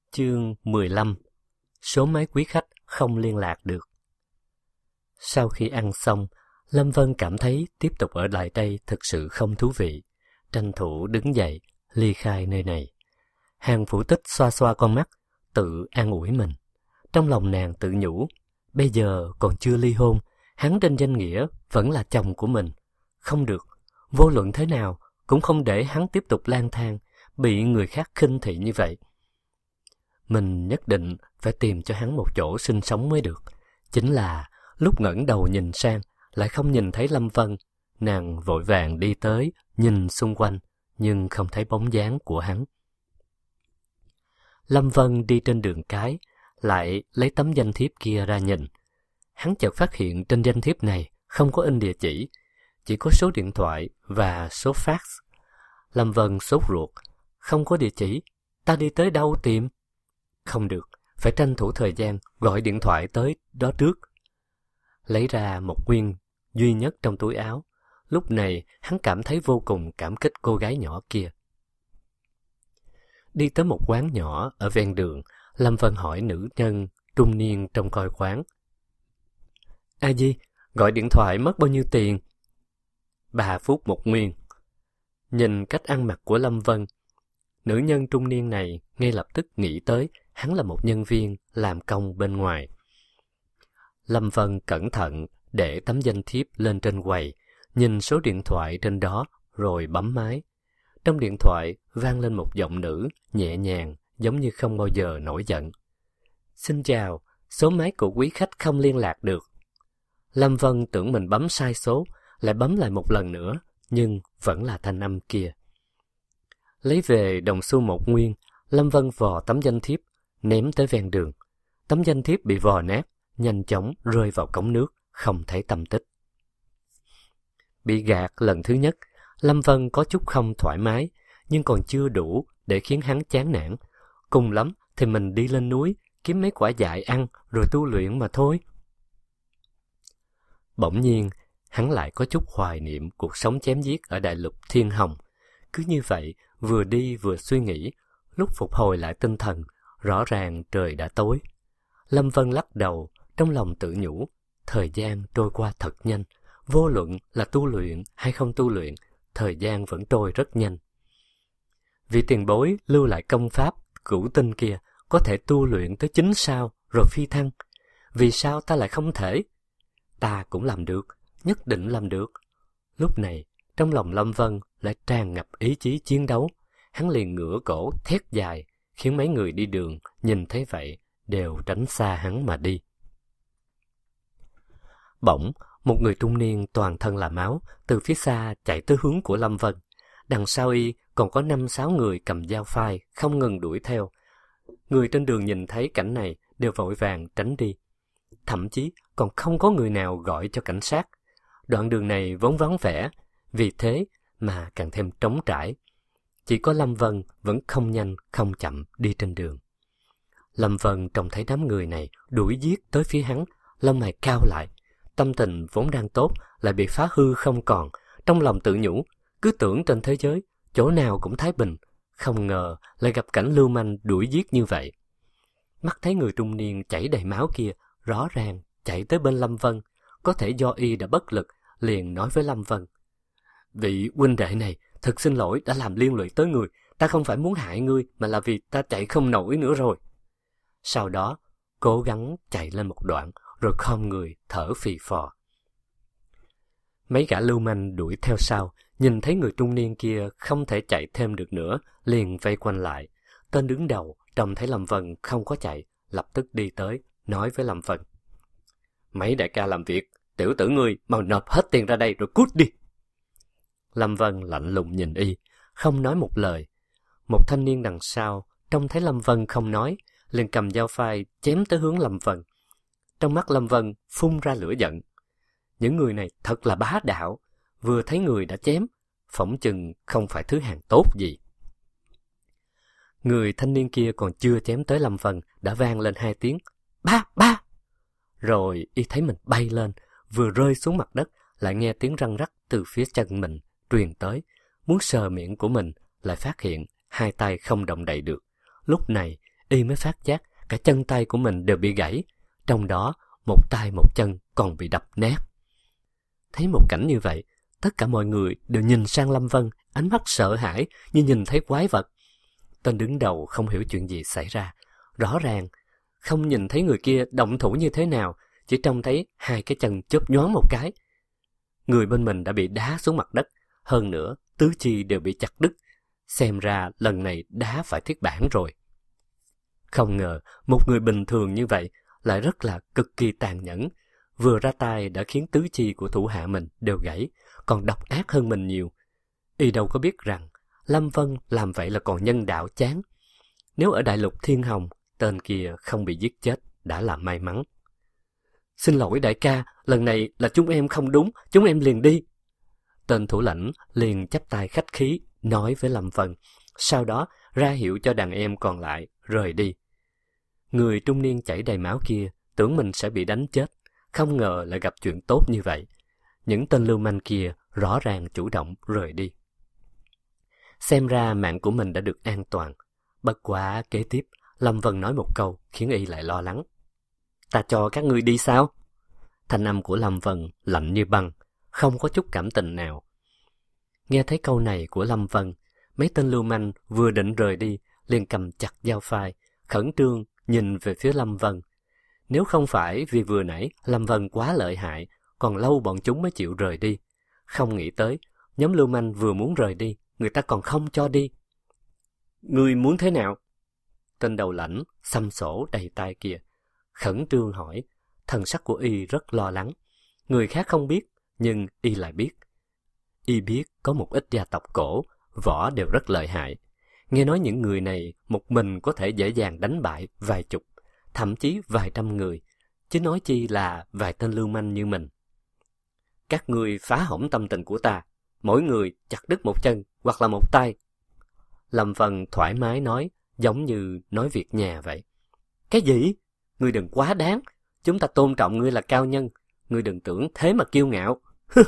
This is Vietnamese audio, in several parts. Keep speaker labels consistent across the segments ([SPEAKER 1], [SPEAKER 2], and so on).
[SPEAKER 1] Chương 15. Số máy quý khách không liên lạc được. Sau khi ăn xong, Lâm Vân cảm thấy tiếp tục ở lại đây thực sự không thú vị, tranh thủ đứng dậy, ly khai nơi này. Hàng Phủ Tích xoa xoa con mắt, tự an ủi mình. Trong lòng nàng tự nhủ, bây giờ còn chưa ly hôn, hắn trên danh nghĩa vẫn là chồng của mình. Không được, vô luận thế nào cũng không để hắn tiếp tục lang thang, bị người khác khinh thị như vậy. Mình nhất định phải tìm cho hắn một chỗ sinh sống mới được. Chính là lúc ngẩng đầu nhìn sang, lại không nhìn thấy Lâm Vân. Nàng vội vàng đi tới, nhìn xung quanh, nhưng không thấy bóng dáng của hắn. Lâm Vân đi trên đường cái, lại lấy tấm danh thiếp kia ra nhìn. Hắn chợt phát hiện trên danh thiếp này không có in địa chỉ có số điện thoại và số fax. Lâm Vân sốt ruột, không có địa chỉ, ta đi tới đâu tìm? Không được, phải tranh thủ thời gian gọi điện thoại tới đó trước. Lấy ra một nguyên duy nhất trong túi áo. Lúc này hắn cảm thấy vô cùng cảm kích cô gái nhỏ kia. Đi tới một quán nhỏ ở ven đường, Lâm Vân hỏi nữ nhân trung niên trong coi quán. A Di, gọi điện thoại mất bao nhiêu tiền? 3 phút 1 nguyên. Nhìn cách ăn mặc của Lâm Vân, nữ nhân trung niên này ngay lập tức nghĩ tới hắn là một nhân viên làm công bên ngoài. Lâm Vân cẩn thận để tấm danh thiếp lên trên quầy, nhìn số điện thoại trên đó rồi bấm máy. Trong điện thoại vang lên một giọng nữ nhẹ nhàng, giống như không bao giờ nổi giận. Xin chào, số máy của quý khách không liên lạc được. Lâm Vân tưởng mình bấm sai số, lại bấm lại một lần nữa, nhưng vẫn là thanh âm kia. Lấy về đồng xu 1 nguyên, Lâm Vân vò tấm danh thiếp, ném tới ven đường. Tấm danh thiếp bị vò nát, nhanh chóng rơi vào cống nước, không thấy tăm tích. Bị gạt lần thứ nhất, Lâm Vân có chút không thoải mái, nhưng còn chưa đủ để khiến hắn chán nản. Cùng lắm thì mình đi lên núi, kiếm mấy quả dại ăn rồi tu luyện mà thôi. Bỗng nhiên, hắn lại có chút hoài niệm cuộc sống chém giết ở đại lục Thiên Hồng. Cứ như vậy, vừa đi vừa suy nghĩ, lúc phục hồi lại tinh thần, rõ ràng trời đã tối. Lâm Vân lắc đầu, trong lòng tự nhủ, thời gian trôi qua thật nhanh, vô luận là tu luyện hay không tu luyện, thời gian vẫn trôi rất nhanh. Vị tiền bối lưu lại công pháp cửu tinh kia có thể tu luyện tới 9 sao rồi phi thăng. Vì sao ta lại không thể? Ta cũng làm được, nhất định làm được. Lúc này, trong lòng Lâm Vân lại tràn ngập ý chí chiến đấu. Hắn liền ngửa cổ thét dài, khiến mấy người đi đường nhìn thấy vậy đều tránh xa hắn mà đi. Bỗng, một người trung niên toàn thân là máu từ phía xa chạy tới hướng của Lâm Vân. Đằng sau y còn có 5-6 người cầm dao phai không ngừng đuổi theo. Người trên đường nhìn thấy cảnh này đều vội vàng tránh đi. Thậm chí còn không có người nào gọi cho cảnh sát. Đoạn đường này vốn vắng vẻ, vì thế mà càng thêm trống trải. Chỉ có Lâm Vân vẫn không nhanh không chậm đi trên đường. Lâm Vân trông thấy đám người này đuổi giết tới phía hắn, lông mày cau lại. Tâm tình vốn đang tốt lại bị phá hư không còn. Trong lòng tự nhủ, cứ tưởng trên thế giới chỗ nào cũng thái bình, không ngờ lại gặp cảnh lưu manh đuổi giết như vậy. Mắt thấy người trung niên chảy đầy máu kia rõ ràng chạy tới bên Lâm Vân, có thể do y đã bất lực, liền nói với Lâm Vân: Vị huynh đệ này, thật xin lỗi đã làm liên lụy tới người, ta không phải muốn hại ngươi mà là vì ta chạy không nổi nữa rồi. Sau đó cố gắng chạy lên một đoạn rồi khom người thở phì phò. Mấy gã lưu manh đuổi theo sau, nhìn thấy người trung niên kia không thể chạy thêm được nữa, liền vây quanh lại. Tên đứng đầu trông thấy Lâm Vân không có chạy, lập tức đi tới nói với Lâm Vân: Mấy đại ca làm việc, tiểu tử ngươi mau nộp hết tiền ra đây rồi cút đi. Lâm Vân lạnh lùng nhìn y, không nói một lời. Một thanh niên đằng sau trông thấy Lâm Vân không nói, liền cầm dao phai chém tới hướng Lâm Vân. Trong mắt Lâm Vân phun ra lửa giận. Những người này thật là bá đạo, vừa thấy người đã chém, phỏng chừng không phải thứ hàng tốt gì. Người thanh niên kia còn chưa chém tới Lâm Vân đã vang lên 2 tiếng ba ba. Rồi y thấy mình bay lên, vừa rơi xuống mặt đất lại nghe tiếng răng rắc từ phía chân mình truyền tới. Muốn sờ miệng của mình lại phát hiện 2 tay không động đậy được. Lúc này y mới phát giác cả chân tay của mình đều bị gãy, trong đó một tay một chân còn bị đập nát. Thấy một cảnh như vậy, tất cả mọi người đều nhìn sang Lâm Vân, ánh mắt sợ hãi như nhìn thấy quái vật. Tên đứng đầu không hiểu chuyện gì xảy ra. Rõ ràng, không nhìn thấy người kia động thủ như thế nào, chỉ trông thấy hai cái chân chớp nhoáng một cái. Người bên mình đã bị đá xuống mặt đất, hơn nữa tứ chi đều bị chặt đứt. Xem ra lần này đá phải thiết bản rồi. Không ngờ, một người bình thường như vậy lại rất là cực kỳ tàn nhẫn. Vừa ra tay đã khiến tứ chi của thủ hạ mình đều gãy, còn độc ác hơn mình nhiều. Y đâu có biết rằng Lâm Vân làm vậy là còn nhân đạo chán. Nếu ở đại lục Thiên Hồng, tên kia không bị giết chết đã là may mắn. Xin lỗi đại ca, lần này là chúng em không đúng, chúng em liền đi. Tên thủ lãnh liền chắp tay khách khí nói với Lâm Vân, sau đó ra hiệu cho đàn em còn lại rời đi. Người trung niên chảy đầy máu kia tưởng mình sẽ bị đánh chết, không ngờ lại gặp chuyện tốt như vậy. Những tên lưu manh kia rõ ràng chủ động rời đi. Xem ra mạng của mình đã được an toàn. Bất quá kế tiếp, Lâm Vân nói một câu khiến y lại lo lắng. Ta cho các ngươi đi sao? Thanh âm của Lâm Vân lạnh như băng, không có chút cảm tình nào. Nghe thấy câu này của Lâm Vân, mấy tên lưu manh vừa định rời đi, liền cầm chặt dao phai, khẩn trương nhìn về phía Lâm Vân. Nếu không phải vì vừa nãy Lâm Vân quá lợi hại, còn lâu bọn chúng mới chịu rời đi. Không nghĩ tới, nhóm lưu manh vừa muốn rời đi, người ta còn không cho đi. Ngươi muốn thế nào? Tên đầu lãnh, xăm sổ đầy tai kia, khẩn trương hỏi, thần sắc của y rất lo lắng. Người khác không biết, nhưng y lại biết. Y biết có một ít gia tộc cổ, võ đều rất lợi hại. Nghe nói những người này một mình có thể dễ dàng đánh bại vài chục, thậm chí vài trăm người, chứ nói chi là vài tên lưu manh như mình. Các ngươi phá hỏng tâm tình của ta, mỗi người chặt đứt một chân hoặc là một tay. Lâm Vân thoải mái nói, giống như nói việc nhà vậy. Cái gì? Ngươi đừng quá đáng, chúng ta tôn trọng ngươi là cao nhân, ngươi đừng tưởng thế mà kiêu ngạo.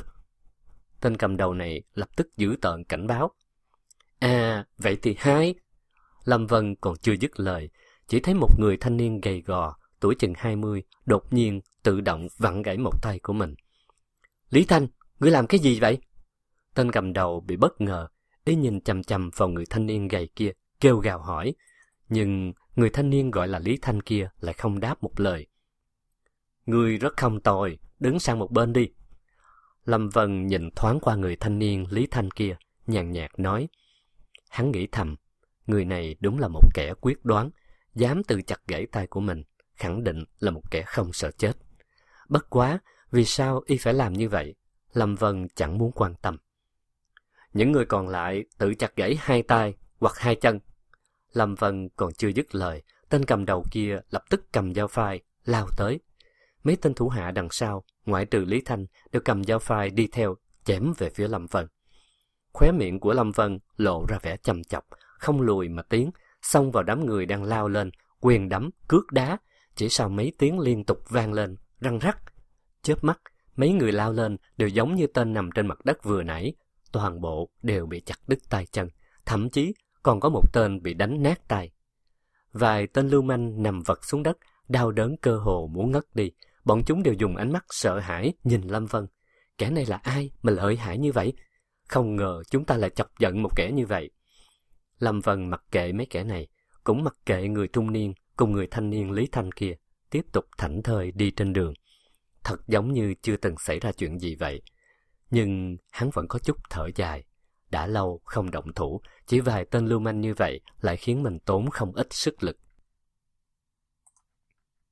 [SPEAKER 1] Tên cầm đầu này lập tức dữ tợn cảnh báo. À, vậy thì hai. Lâm Vân còn chưa dứt lời, chỉ thấy một người thanh niên gầy gò, tuổi chừng 20, đột nhiên tự động vặn gãy một tay của mình. Lý Thanh, ngươi làm cái gì vậy? Tên cầm đầu bị bất ngờ, y nhìn chằm chằm vào người thanh niên gầy kia, kêu gào hỏi. Nhưng người thanh niên gọi là Lý Thanh kia lại không đáp một lời. Ngươi rất không tồi, đứng sang một bên đi. Lâm Vân nhìn thoáng qua người thanh niên Lý Thanh kia, nhàn nhạt nói. Hắn nghĩ thầm, người này đúng là một kẻ quyết đoán, dám tự chặt gãy tay của mình, khẳng định là một kẻ không sợ chết. Bất quá, vì sao y phải làm như vậy? Lâm Vân chẳng muốn quan tâm. Những người còn lại tự chặt gãy hai tay hoặc hai chân. Lâm Vân còn chưa dứt lời, tên cầm đầu kia lập tức cầm dao phai, lao tới. Mấy tên thủ hạ đằng sau, ngoại trừ Lý Thanh, đều cầm dao phai đi theo, chém về phía Lâm Vân. Khóe miệng của Lâm Vân lộ ra vẻ châm chọc, không lùi mà tiến, xông vào đám người đang lao lên, quyền đấm, cước đá. Chỉ sau mấy tiếng liên tục vang lên, răng rắc. Chớp mắt, mấy người lao lên đều giống như tên nằm trên mặt đất vừa nãy, toàn bộ đều bị chặt đứt tay chân, thậm chí còn có một tên bị đánh nát tay. Vài tên lưu manh nằm vật xuống đất, đau đớn cơ hồ muốn ngất đi. Bọn chúng đều dùng ánh mắt sợ hãi nhìn Lâm Vân. Kẻ này là ai mà lợi hại như vậy? Không ngờ chúng ta lại chọc giận một kẻ như vậy. Lâm Vân mặc kệ mấy kẻ này, cũng mặc kệ người trung niên cùng người thanh niên Lý Thanh kia, tiếp tục thảnh thơi đi trên đường. Thật giống như chưa từng xảy ra chuyện gì vậy. Nhưng hắn vẫn có chút thở dài. Đã lâu không động thủ, chỉ vài tên lưu manh như vậy lại khiến mình tốn không ít sức lực.